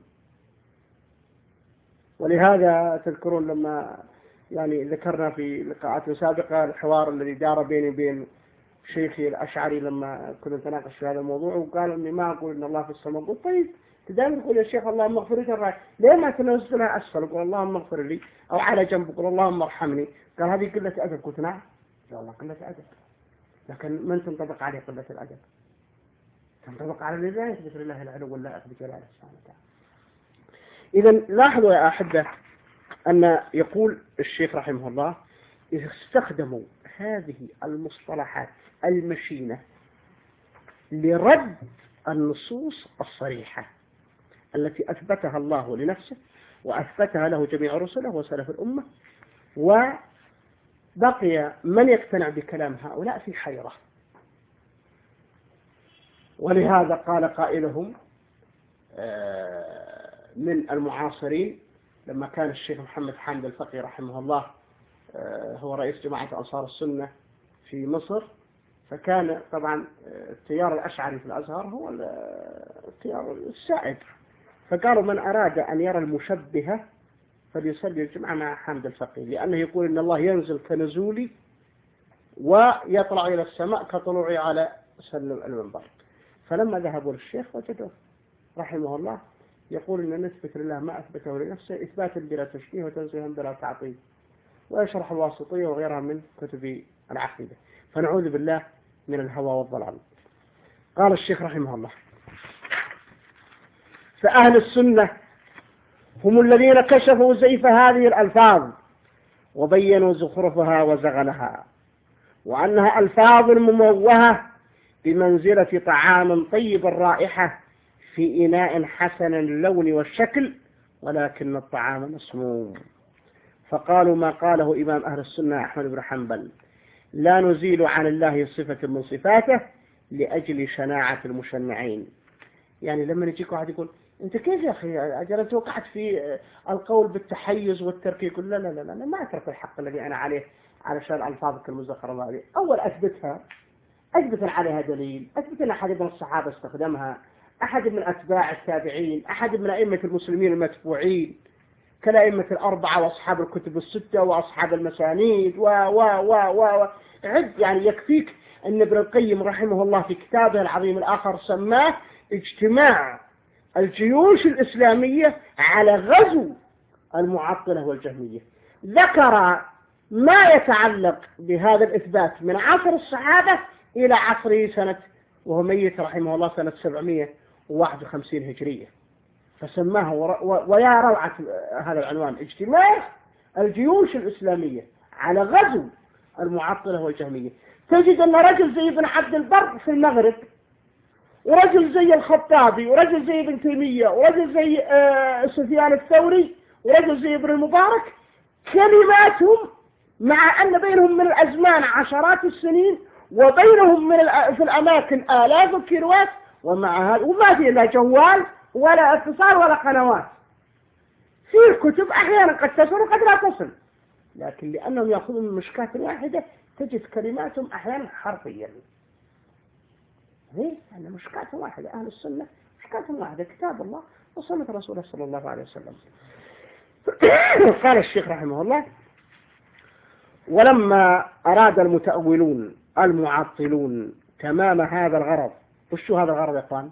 ولهذا تذكرون لما يعني ذكرنا في لقاءات سابقة الحوار الذي دار بيني وبين شيخي الأشعري لما كنا نتناقش في هذا الموضوع، وقال إني ما أقول إن الله في السماء. قلت طيب دائما يقول يا شيخ اللهم اغفر لي، ليه ما تنزلها أسفل؟ قل اللهم اغفر لي، أو على جنب قل اللهم ارحمني. قال هذه قلة أدب. قلت نعم يا الله قلة أدب، لكن من تنطبق عليه قلة الأدب؟ تنطبق على الذي لا يثبت لله العلو ولا يثبت لله سبحانه وتعالى. إذا لاحظوا يا أحبة أن يقول الشيخ رحمه الله إذا استخدموا هذه المصطلحات المشينة لرد النصوص الصريحة التي أثبتها الله لنفسه وأثبتها له جميع رسله وسلف الأمة، وبقي من يقتنع بكلام هؤلاء في حيرة. ولهذا قال قائلهم من المعاصرين لما كان الشيخ محمد حامد الفقي رحمه الله هو رئيس جماعة أنصار السنة في مصر، فكان طبعا التيار الأشعري في الأزهر هو التيار السائد، فقالوا من أراد أن يرى المشبهة فليصلي الجمعة مع حامد الفقي، لأنه يقول إن الله ينزل كنزولي ويطلع إلى السماء كطلوعي على سلم المنبر. فلما ذهبوا للشيخ وجدوه رحمه الله يقول إن نثبت لله ما أثبته لنفسه إثباتا بلا تشبيه وتنزيها بلا تعطيل، ويشرح الواسطية وغيرها من كتب العقيدة. فنعوذ بالله من الهوى والضلال. قال الشيخ رحمه الله: فأهل السنة هم الذين كشفوا زيف هذه الألفاظ وبينوا زخرفها وزغلها، وأنها ألفاظ مموهة بمنزلة طعام طيب الرائحة في إناء حسن اللون والشكل، ولكن الطعام مسموم. فقالوا ما قاله إمام أهل السنة أحمد بن حنبل: لا نزيل عن الله صفة من صفاته لأجل شناعة المشنعين. يعني لما يجيك واحد يقول أنت كيف يا أخي أجل أنت وقعت في القول بالتحيز والتركيك؟ لا لا لا لا ما أترك الحق الذي أنا عليه علشان ألفاظك المزخرفة هذه. أول أثبتها، أثبت عليها دليل، أثبت أن أحد من الصحابة استخدمها، أحد من أتباع التابعين، أحد من أئمة المسلمين المتبوعين كالأئمة الأربعة وأصحاب الكتب الستة وأصحاب المسانيد و و و و عد. يعني يكفيك أن ابن القيم رحمه الله في كتابه العظيم الآخر سماه اجتماع الجيوش الإسلامية على غزو المعطلة والجهمية. ذكر ما يتعلق بهذا الإثبات من عصر الصحابة إلى عصره سنة، وهو ميت رحمه الله سنة سبعمائة وواحد وخمسين هجرية، فسماه ويا روعة هذا العنوان اجتماع الجيوش الإسلامية على غزو المعطلة والجهمية. تجد أن رجل زي ابن عبد البر في المغرب، ورجل زي الخطابي، ورجل زي ابن تيمية، ورجل زي آه سفيان الثوري، ورجل زي ابن المبارك، كلماتهم مع أن بينهم من الأزمان عشرات السنين وبينهم من في الأماكن آلاف الكيلوات، ومع هذا وما في إلا جوال ولا اتصال ولا قنوات. في الكتب أحيانا قد تصل وقد لا تصل، لكن لأنهم يأخذون من مشكاة واحدة تجد كلماتهم أحيانا حرفيا. هي أنا مشكاة واحدة، أهل السنة مشكاة واحدة، كتاب الله وسنة رسوله صلى الله عليه وسلم. قال الشيخ رحمه الله: ولما أراد المتأولون المعطلون تمام هذا الغرض. وشو هذا الغرض يا إخوان؟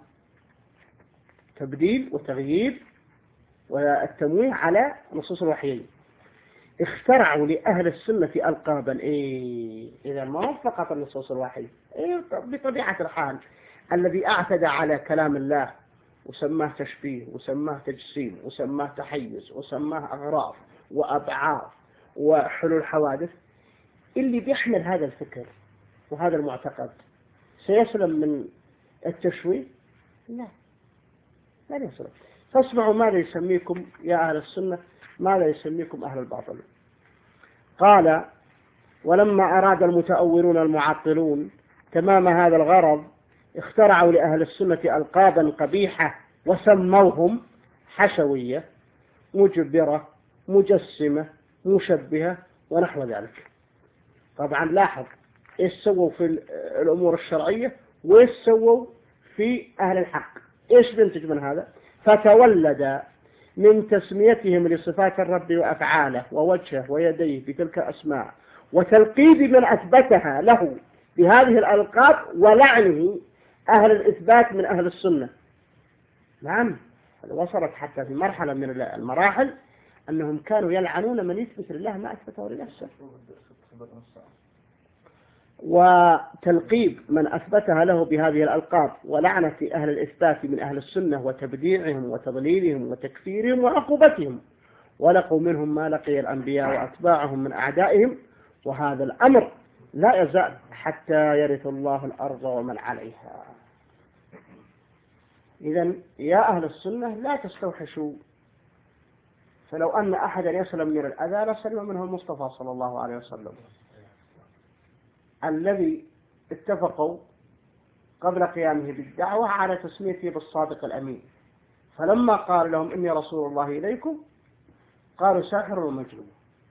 تبديل وتغيير والتمويه على نصوص الوحيين. اخترعوا لأهل السنة ألقابا. إيه إذا ما هو فقط النصوص الوحي، إيه بطبيعة الحال الذي اعتدى على كلام الله وسماه تشبيه وسماه تجسيم وسماه تحيز وسماه أغراض وأبعاد وحلول حوادث، اللي بيحمل هذا الفكر وهذا المعتقد سيسلم من التشويه؟ لا، لا يسلم. فاسمعوا ماذا يسميكم يا أهل السنة، ماذا يسميكم أهل الباطل. قال: ولما أراد المتأولون المعطلون تمام هذا الغرض اخترعوا لأهل السنة ألقابا قبيحة وسموهم حشوية، مجبرة، مجسمة، مشبهة ونحو ذلك. طبعا لاحظ إيش سووا في الأمور الشرعية وإيش سووا في أهل الحق. إيش بنتج من هذا؟ فتولد من تسميتهم لصفات الرب وأفعاله ووجهه ويديه بتلك الأسماء وتلقيب من أثبتها له بهذه الألقاب ولعنه أهل الإثبات من أهل السنة. نعم، وصلت حتى في مرحلة من المراحل أنهم كانوا يلعنون من يثبت لله ما أثبته لنفسه. وتلقيب من أثبتها له بهذه الألقاب، ولعنة أهل الإثبات من أهل السنة وتبديعهم وتضليلهم وتكفيرهم وعقوبتهم، ولقوا منهم ما لقي الأنبياء وأتباعهم من أعدائهم، وهذا الأمر لا يزال حتى يرث الله الأرض ومن عليها. إذن يا أهل السنة لا تستوحشوا، فلو أن أحدا يسلم من الأذى لسلم منه المصطفى صلى الله عليه وسلم الذي اتفقوا قبل قيامه بالدعوة على تسميته بالصادق الأمين، فلما قال لهم إني رسول الله إليكم قالوا ساحر ومجنون.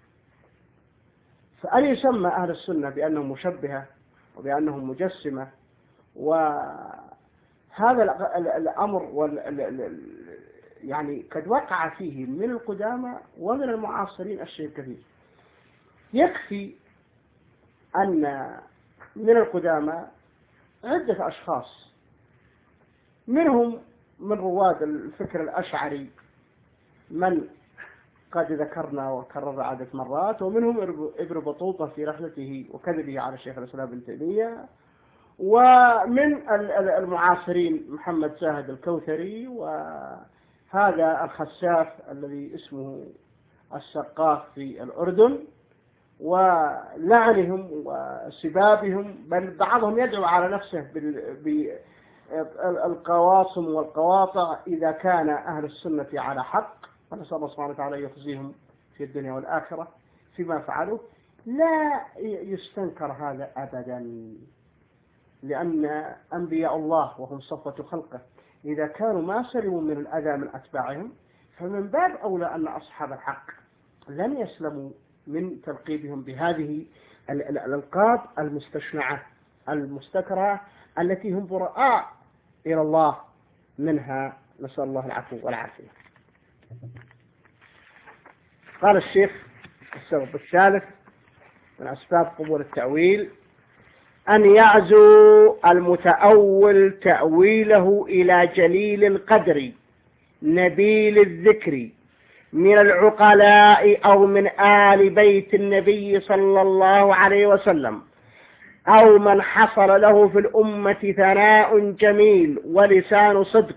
فأن يسمى أهل السنة بأنهم مشبهة وبأنهم مجسمة، وهذا الأمر وال يعني قد وقع فيه من القدامى ومن المعاصرين الشيء كثير. يكفي أن من القدامى عدة أشخاص، منهم من رواد الفكر الأشعري من قد ذكرنا وكرر عدة مرات، ومنهم ابن بطوطة في رحلته وكذبه على الشيخ الإسلام ابن تيمية، ومن المعاصرين محمد زاهد الكوثري، وهذا الخساف الذي اسمه السقاف في الأردن، ولعنهم وسبابهم، بل بعضهم يدعو على نفسه بالقواصم والقواطع إذا كان أهل السنة على حق، ونسأل الله سبحانه وتعالى يخزيهم في الدنيا والآخرة فيما فعلوا. لا يستنكر هذا أبدا، لأن أنبياء الله وهم صفوة خلقه إذا كانوا ما سلموا من الأذى من أتباعهم، فمن باب أولى أن أصحاب الحق لن يسلموا من تلقيبهم بهذه الألقاب المستشنعة المستكرهة التي هم براء إلى الله منها، نسأل الله العفو والعافية. قال الشيخ السبب الثالث من أسباب قبول التأويل أن يعزو المتأول تأويله إلى جليل القدر نبيل الذكر من العقلاء أو من آل بيت النبي صلى الله عليه وسلم، أو من حصل له في الأمة ثناء جميل ولسان صدق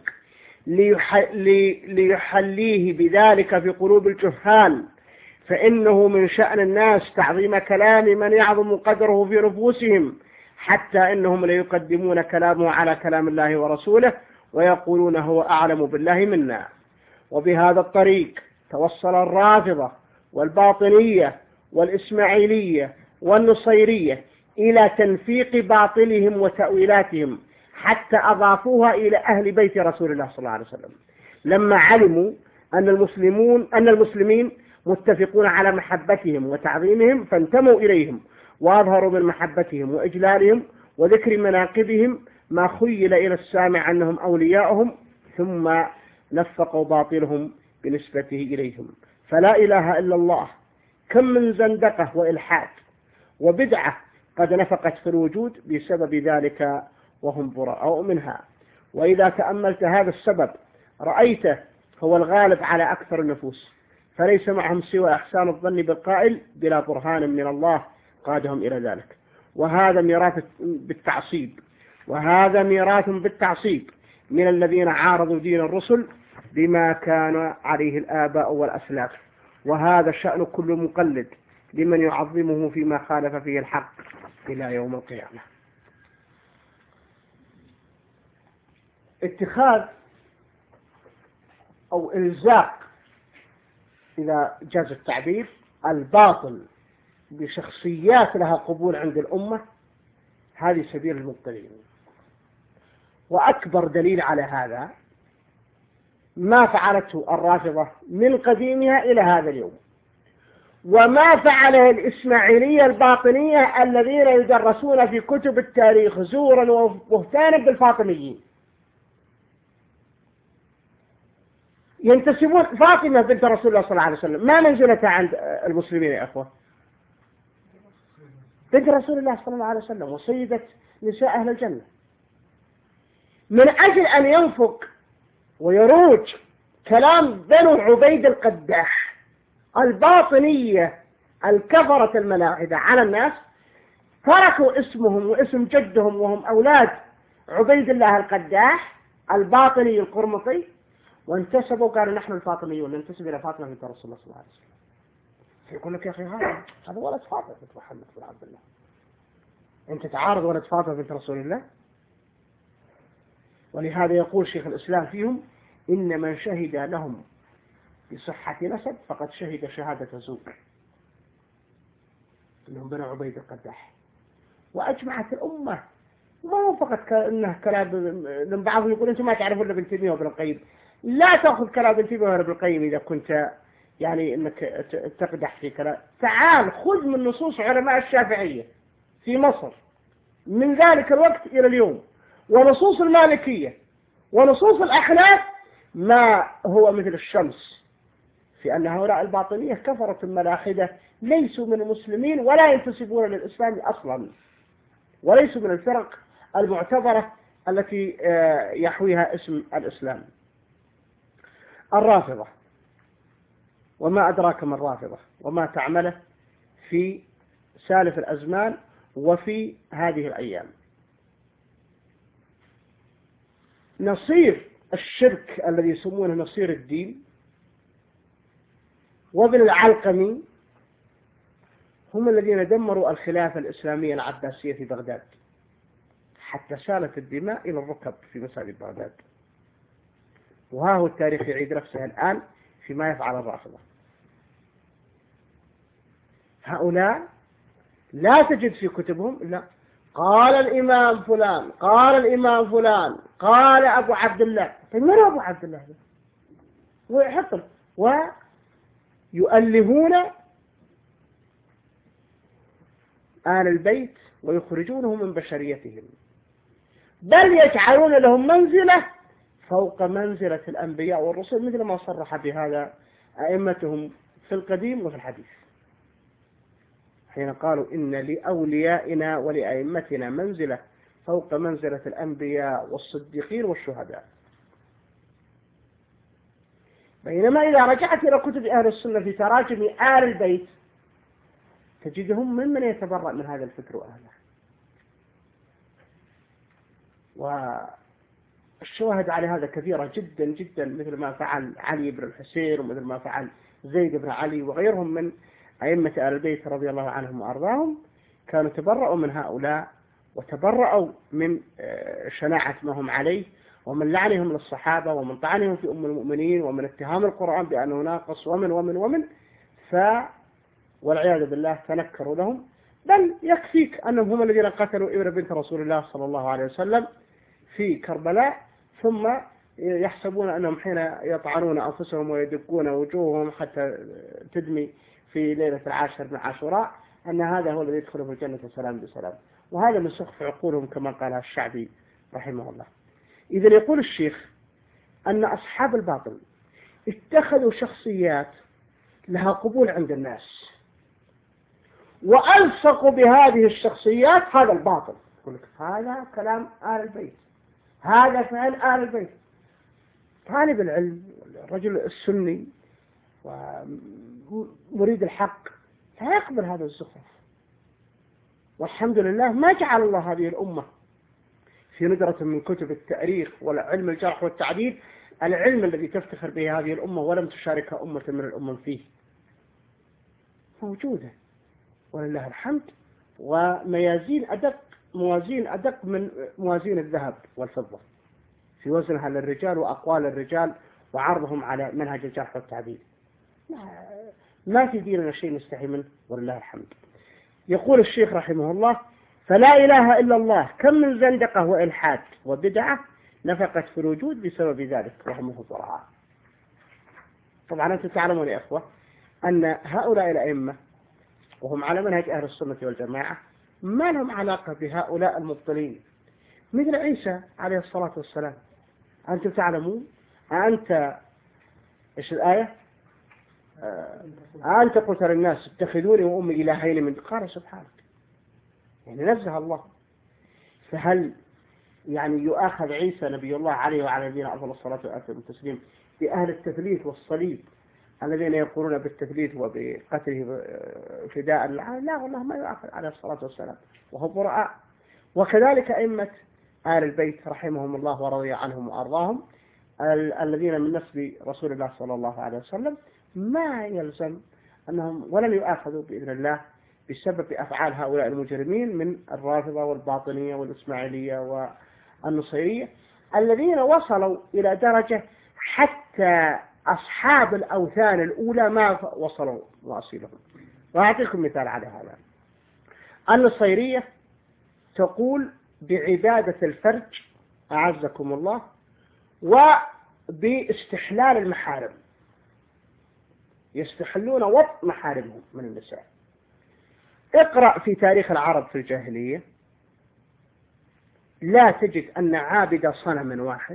ليحليه بذلك في قلوب الجهال، فإنه من شأن الناس تعظيم كلام من يعظم قدره في نفوسهم، حتى إنهم ليقدمون كلامه على كلام الله ورسوله ويقولون هو أعلم بالله منا. وبهذا الطريق توصل الرافضة والباطنية والإسماعيلية والنصيرية إلى تنفيق باطلهم وتأويلاتهم، حتى أضافوها إلى أهل بيت رسول الله صلى الله عليه وسلم، لما علموا أن المسلمون أن المسلمين متفقون على محبتهم وتعظيمهم، فانتموا إليهم وأظهروا من محبتهم وإجلالهم وذكر مناقبهم ما خيل إلى السامع أنهم أولياؤهم، ثم نفقوا باطلهم بنسبته إليهم. فلا إله إلا الله، كم من زندقة وإلحاد وبدعة قد نفقت في الوجود بسبب ذلك وهم براء منها. وإذا تأملت هذا السبب رأيته هو الغالب على أكثر النفوس، فليس معهم سوى إحسان الظن بالقائل بلا برهان من الله قادهم إلى ذلك. وهذا ميراث بالتعصيب وهذا ميراث بالتعصيب من الذين عارضوا دين الرسل بما كان عليه الآباء والأسلاف، وهذا شأن كل مقلد لمن يعظمه فيما خالف فيه الحق إلى يوم القيامة. اتخاذ أو إلزاق، إذا جاز التعبير، الباطل بشخصيات لها قبول عند الأمة، هذه سبيل المبتدعين. وأكبر دليل على هذا ما فعلته الرافضة من قديمها إلى هذا اليوم، وما فعله الإسماعيلية الباطنية الذين يدرسون في كتب التاريخ زورا وبهتانا بالفاطميين. ينتسبون فاطمة بنت رسول الله صلى الله عليه وسلم، ما منزلتها عند المسلمين يا أخوة؟ بنت رسول الله صلى الله عليه وسلم وسيدة نساء أهل الجنة. من أجل أن ينفق ويروج كلام بنو عبيد القداح الباطنية الكفرة الملاحدة على الناس، تركوا اسمهم واسم جدهم وهم أولاد عبيد الله القداح الباطني القرمطي، وانتسبوا قالوا نحن الفاطميون ننتسب إلى فاطمة بنت رسول الله صلى الله عليه وسلم. فيقول لك يا أخي هذا هذا ولد فاطمة بنت محمد بن عبد الله، أنت تعارض ولد فاطمة بنت رسول الله. ولهذا يقول شيخ الإسلام فيهم إن من شهد لهم بصحة نسب فقد شهد شهادة زور، إنهم بنو عبيد القداح. وأجمعت الأمة، ما هو فقط إنه كلام من بعضهم يقول أنتم ما تعرفون إلا ابن تيمية وابن القيم. لا تأخذ كلام ابن تيمية وابن القيم إذا كنت يعني إنك تقدح في كلام. تعال خذ من نصوص علماء الشافعية في مصر من ذلك الوقت إلى اليوم، ونصوص المالكية ونصوص الأحناف، ما هو مثل الشمس في أن هؤلاء الباطنية كفرة الملاحدة ليسوا من المسلمين ولا ينتسبون للإسلام أصلا، وليسوا من الفرق المعتبرة التي يحويها اسم الإسلام. الرافضة، وما أدراك ما الرافضة وما تعمله في سالف الأزمان وفي هذه الأيام. نصير الشرك الذي يسمونه نصير الدين وابن العلقمي هم الذين دمروا الخلافة الإسلامية العباسية في بغداد، حتى سالت الدماء إلى الركب في مساجد بغداد. وها هو التاريخ يعيد نفسه الآن فيما يفعل الرافضة. هؤلاء لا تجد في كتبهم إلا قال الإمام فلان قال الإمام فلان قال أبو عبد الله. طيب من أبو عبد الله؟ ويحطوا ويؤلهون آل البيت ويخرجونهم من بشريتهم، بل يجعلون لهم منزلة فوق منزلة الأنبياء والرسل، مثل ما صرح بهذا أئمتهم في القديم وفي الحديث، حين قالوا إن لأوليائنا ولأئمتنا منزلة فوق منزلة الأنبياء والصديقين والشهداء. بينما إذا رجعت إلى كتب أهل السنة في تراجم آل البيت تجدهم ممن يتبرأ من هذا الفكر وأهله. والشواهد على هذا كثيرة جدا جدا، مثل ما فعل علي بن الحسين ومثل ما فعل زيد بن علي وغيرهم من أئمة آل البيت رضي الله عنهم وأرضاهم، كانوا تبرأوا من هؤلاء وتبرأوا من شناعة ما هم عليه ومن لعنهم للصحابة ومن طعنهم في أم المؤمنين ومن اتهام القرآن بأنه ناقص ومن ومن ومن ف والعياذ بالله تنكروا لهم. بل يكفيك أنهم هم الذين قتلوا ابن بنت رسول الله صلى الله عليه وسلم في كربلاء، ثم يحسبون أنهم حين يطعنون أنفسهم ويدقون وجوههم حتى تدمي في ليلة العاشر من عاشوراء أن هذا هو الذي يدخل في الجنة سلام بسلام. وهذا من سخف عقولهم كما قالها الشعبي رحمه الله. إذا يقول الشيخ أن أصحاب الباطل اتخذوا شخصيات لها قبول عند الناس وألصقوا بهذه الشخصيات هذا الباطل. يقول لك هذا كلام آل البيت، هذا فعل آل البيت. طالب العلم الرجل السني ومريد الحق لا يقبل هذا الزخرف. والحمد لله ما جعل الله هذه الأمة في ندرة من كتب التاريخ ولا علم الجرح والتعديل العلم الذي تفتخر به هذه الأمة ولم تشاركها أمة من الأمم فيه، موجودة ولله الحمد، وميازين أدق موازين أدق من موازين الذهب والفضة في وزنها للرجال وأقوال الرجال وعرضهم على منهج الجرح والتعديل. ما في ديننا شيء نستحي منه ولله الحمد. يقول الشيخ رحمه الله فلا إله إلا الله كم من زندقة وإلحاد وبدعة نفقت في الوجود بسبب ذلك وهم الضراعة. طبعا أنتم تعلمون يا أخوة أن هؤلاء الأئمة وهم على منهج أهل السنة والجماعة ما لهم علاقة بهؤلاء المبطلين مثل عيسى عليه الصلاة والسلام. أنتم تعلمون أنت إيش الآية أنت قلت للناس اتخذوني وأمي إلهين من قال سبحانك، يعني نزه الله. فهل يعني يؤاخذ عيسى نبي الله عليه وعلى نبينا أفضل الصلاة والتسليم بأهل التثليث والصليب الذين يقولون بالتثليث وبقتله فداء لا, لا والله ما يؤاخذ عليه الصلاة والسلام وهو براء. وكذلك أئمة آل البيت رحمهم الله ورضي عنهم وأرضاهم الذين من نسب رسول الله صلى الله عليه وسلم ما يلزم أنهم ولن يؤاخذوا بإذن الله بسبب أفعال هؤلاء المجرمين من الرافضة والباطنية والإسماعيلية والنصيرية الذين وصلوا إلى درجة حتى أصحاب الأوثان الأولى ما وصلوا واصلهم. وأعطيكم مثال على هذا. النصيرية تقول بعبادة الفرج أعزكم الله وباستحلال المحارم، يستحلون وطء محارمهم من النساء. اقرأ في تاريخ العرب في الجاهلية لا تجد أن عابد صنم واحد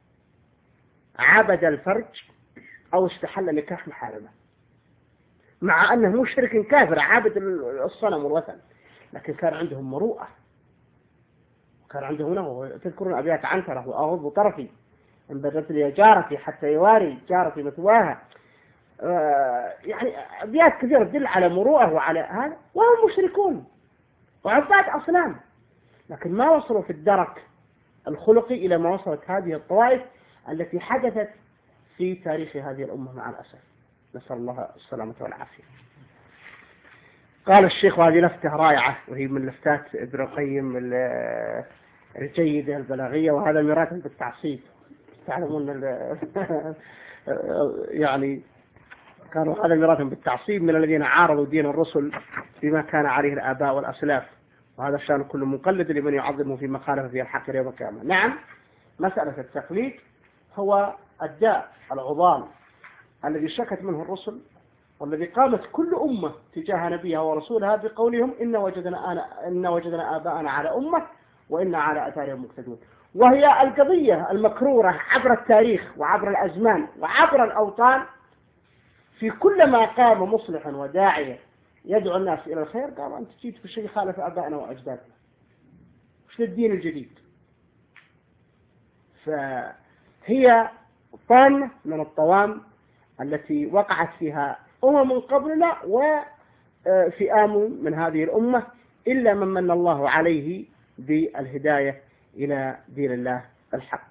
عبد الفرج أو استحل نكاح محارمه، مع أنه مشرك كافر عابد الصنم والوثن، لكن كان عندهم مروءة، كان عندهم هنا تذكرون أبيات عنترة وأغض طرفي إن بدت لي جارتي حتى يواري جارتي مثواها، آه يعني أبيات كثيرة تدل على مروءة وعلى هذا، وهم مشركون وعباد أصنام، لكن ما وصلوا في الدرك الخلقي إلى ما وصلت هذه الطوائف التي حدثت في تاريخ هذه الأمة مع الأسف، نسأل الله السلامة والعافية. قال الشيخ وهذه لفتة رائعة وهي من لفتات ابن القيم الجيدة البلاغية، وهذا ميراث بالتعصيب. تعلمون يعني كانوا هذا ميراث بالتعصيب من الذين عارضوا دين الرسل بما كان عليه الآباء والأسلاف، وهذا الشأن كل مقلد لمن يعظمه في مخالفة في الحق يوم القيامة. نعم، مسألة التقليد هو الداء العضال الذي شكت منه الرسل، والذي قامت كل أمة تجاه نبيها ورسولها بقولهم إن وجدنا أنا إن وجدنا آباءنا على أمة وإن على أثارهم مقتدون. وهي القضية المكرورة عبر التاريخ وعبر الأزمان وعبر الأوطان، في كل ما قام مصلحا وداعيا يدعو الناس إلى الخير قال أنت جيت في شيء خالف آبائنا وأجدادنا، وش الدين الجديد؟ فهي طامة من الطوام التي وقعت فيها أمم قبلنا وفئام من هذه الأمة، إلا من من الله عليه بالهداية إلى دين الله الحق.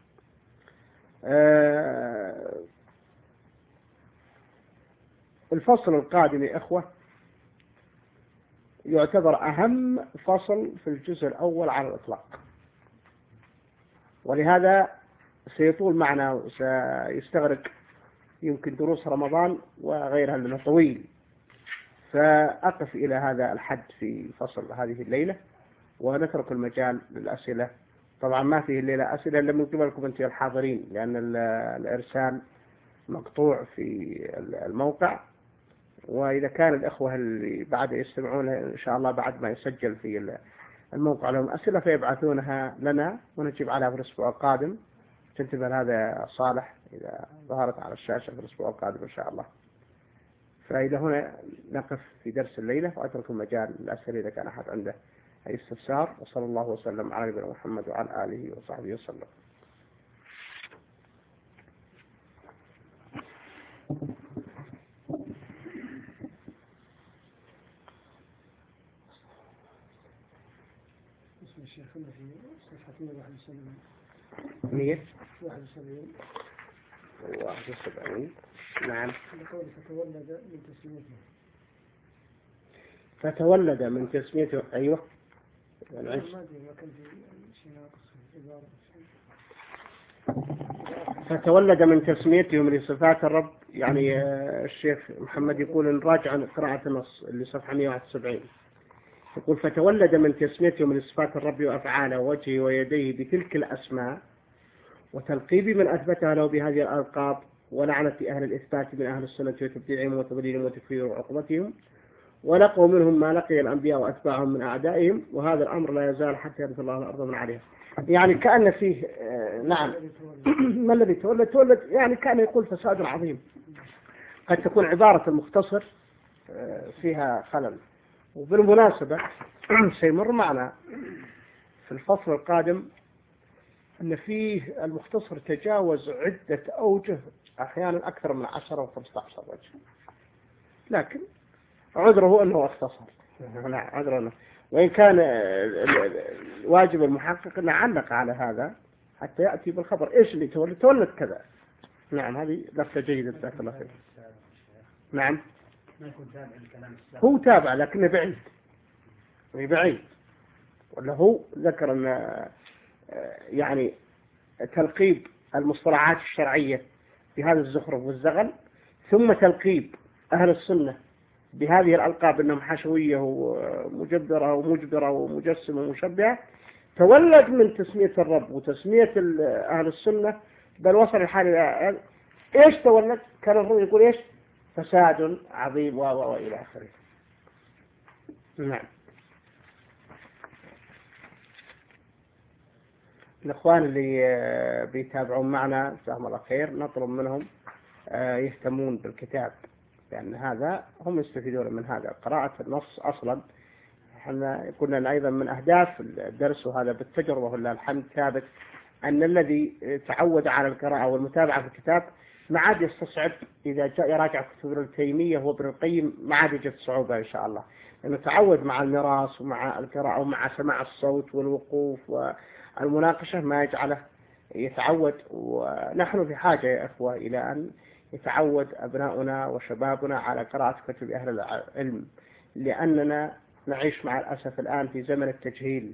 الفصل القادم يا إخوة يعتبر أهم فصل في الجزء الأول على الإطلاق، ولهذا سيطول معنا وسيستغرق يمكن دروس رمضان وغيرها لأنه طويل، فأقف إلى هذا الحد في فصل هذه الليلة ونترك المجال للأسئلة. طبعا ما فيه الليلة أسئلة إلا من قبلكم أنتم الحاضرين، لأن الإرسال مقطوع في الموقع، وإذا كان الأخوة اللي بعد يستمعون إن شاء الله بعد ما يسجل في الموقع لهم أسئلة فيبعثونها لنا ونجيب عليها في الأسبوع القادم. تنتبه هذا صالح إذا ظهرت على الشاشة في الأسبوع القادم إن شاء الله. فإذا هنا نقف في درس الليلة وأترك المجال للأسئلة إذا كان أحد عنده أي استفسار، وصلى الله وسلم على نبينا محمد وعلى آله وصحبه وسلم. اسم الشيخنا في صفحة مئة وواحد وسبعين مئة واحد وسبعين واحد وسبعين. نعم. يقول فتولد من تسميته فتولد من تسميته. أيوه ما أدري ما كان في شيء ناقص في العبارة. فتولد من تسميته من صفات الرب، يعني الشيخ محمد يقول نراجع قراءة النص اللي صفحة مئة وواحد وسبعين، يقول فتولد من تسميته من صفات الرب وأفعاله ووجهه ويديه بتلك الأسماء وتلقيب من أثبتها له بهذه الألقاب، ولعنة أهل الإثبات من أهل السنة وتبديعهم وتضليلهم وتكفيرهم وعقوبتهم، ولقوا منهم ما لقي الأنبياء وأتباعهم من أعدائهم، وهذا الأمر لا يزال حتى يرث الله الأرض من عليها. يعني كأن فيه نعم ما الذي تولد تولد يعني كأن يقول فساد عظيم. قد تكون عبارة المختصر فيها خلل. وبالمناسبة سيمر معنا في الفصل القادم أن فيه المختصر تجاوز عدة أوجه أحيانا أكثر من عشرة أو خمسة عشر وجه، لكن عذره أنه اختصر. لا عذره أنه، وإن كان الواجب المحقق أن علق على هذا حتى يأتي بالخبر إيش اللي تولد تولد كذا. نعم هذه لفتة جيدة جزاك الله خير. نعم ما يكون تابع لكلام السابق. هو تابع لكنه بعيد، بعيد. ولا هو ذكر أن يعني تلقيب المصطلحات الشرعية بهذا الزخرف والزغل، ثم تلقيب أهل السنة بهذه الألقاب أنهم حشوية ومجبرة ومجبرة ومجسمة ومشبهة، تولد من تسمية الرب وتسمية أهل السنة، بل وصل الحال إلى إيش تولد؟ كان الرب يقول إيش؟ فساد عظيم و وإلى آخره. نعم. الإخوان اللي بيتابعون معنا جزاهم الله خير نطلب منهم يهتمون بالكتاب، لأن هذا هم يستفيدون من هذا قراءة النص. أصلا احنا قلنا أيضا من أهداف الدرس، وهذا بالتجربة ولله الحمد ثابت، أن الذي تعود على القراءة والمتابعة في الكتاب ما عاد يستصعب إذا جاء يراجع كتب ابن تيمية وابن القيم، ما عاد يجد صعوبة إن شاء الله، لأنه تعود مع المراس ومع القراءة ومع سماع الصوت والوقوف والمناقشة ما يجعله يتعود. ونحن في حاجة يا أخوة إلى أن يتعود أبناؤنا وشبابنا على قراءة كتب أهل العلم، لأننا نعيش مع الأسف الآن في زمن التجهيل.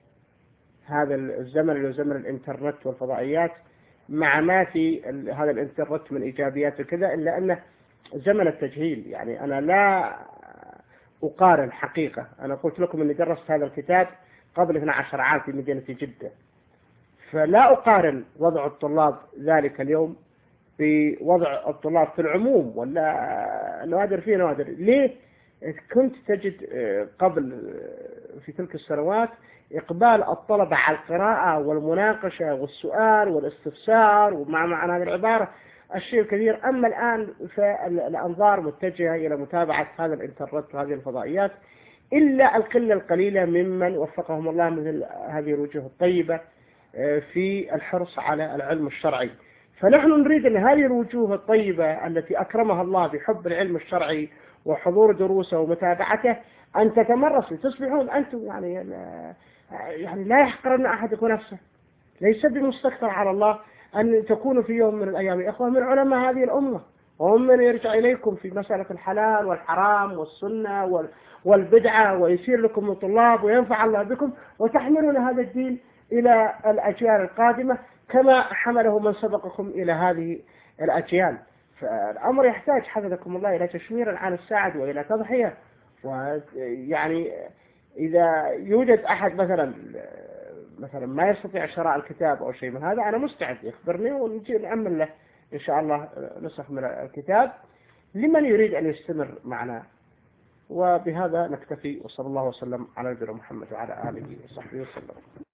هذا الزمن اللي هو زمن الإنترنت والفضائيات، مع ما في هذا الإنترنت من إيجابيات وكذا، إلا أنه زمن التجهيل. يعني أنا لا أقارن حقيقة، أنا قلت لكم أني درست هذا الكتاب قبل اثني عشر عام في مدينة جدة، فلا أقارن وضع الطلاب ذلك اليوم بوضع الطلاب في العموم، ولا نوادر فيه نوادر. ليه؟ كنت تجد قبل في تلك السنوات إقبال الطلبة على القراءة والمناقشة والسؤال والاستفسار، ومع معنى هذه العبارة الشيء الكثير. أما الآن فالأنظار متجهة إلى متابعة هذا الإنترنت وهذه الفضائيات، إلا القلة القليلة ممن وفقهم الله مثل هذه الوجوه الطيبة في الحرص على العلم الشرعي. فنحن نريد أن هذه الوجوه الطيبة التي أكرمها الله بحب العلم الشرعي وحضور دروسه ومتابعته أن تتمرس، تصبحون أنتم يعني يعني لا يحقرن أحدكم نفسه، ليس بمستكثر على الله أن تكونوا في يوم من الأيام إخوة من علماء هذه الأمة، وهم من يرجع إليكم في مسألة الحلال والحرام والسنة والبدعة، ويصير لكم طلاب وينفع الله بكم، وتحملون هذا الدين إلى الأجيال القادمة كما حمله من سبقكم إلى هذه الأجيال. فالأمر يحتاج حفظكم الله إلى تشمير عن الساعد وإلى تضحية. ويعني إذا يوجد أحد مثلا مثلا ما يستطيع شراء الكتاب أو شيء من هذا، أنا مستعد يخبرني ونجي نأمن له إن شاء الله نسخ من الكتاب لمن يريد أن يستمر معنا. وبهذا نكتفي، وصلى الله وسلم على نبينا محمد وعلى آله وصحبه وسلم.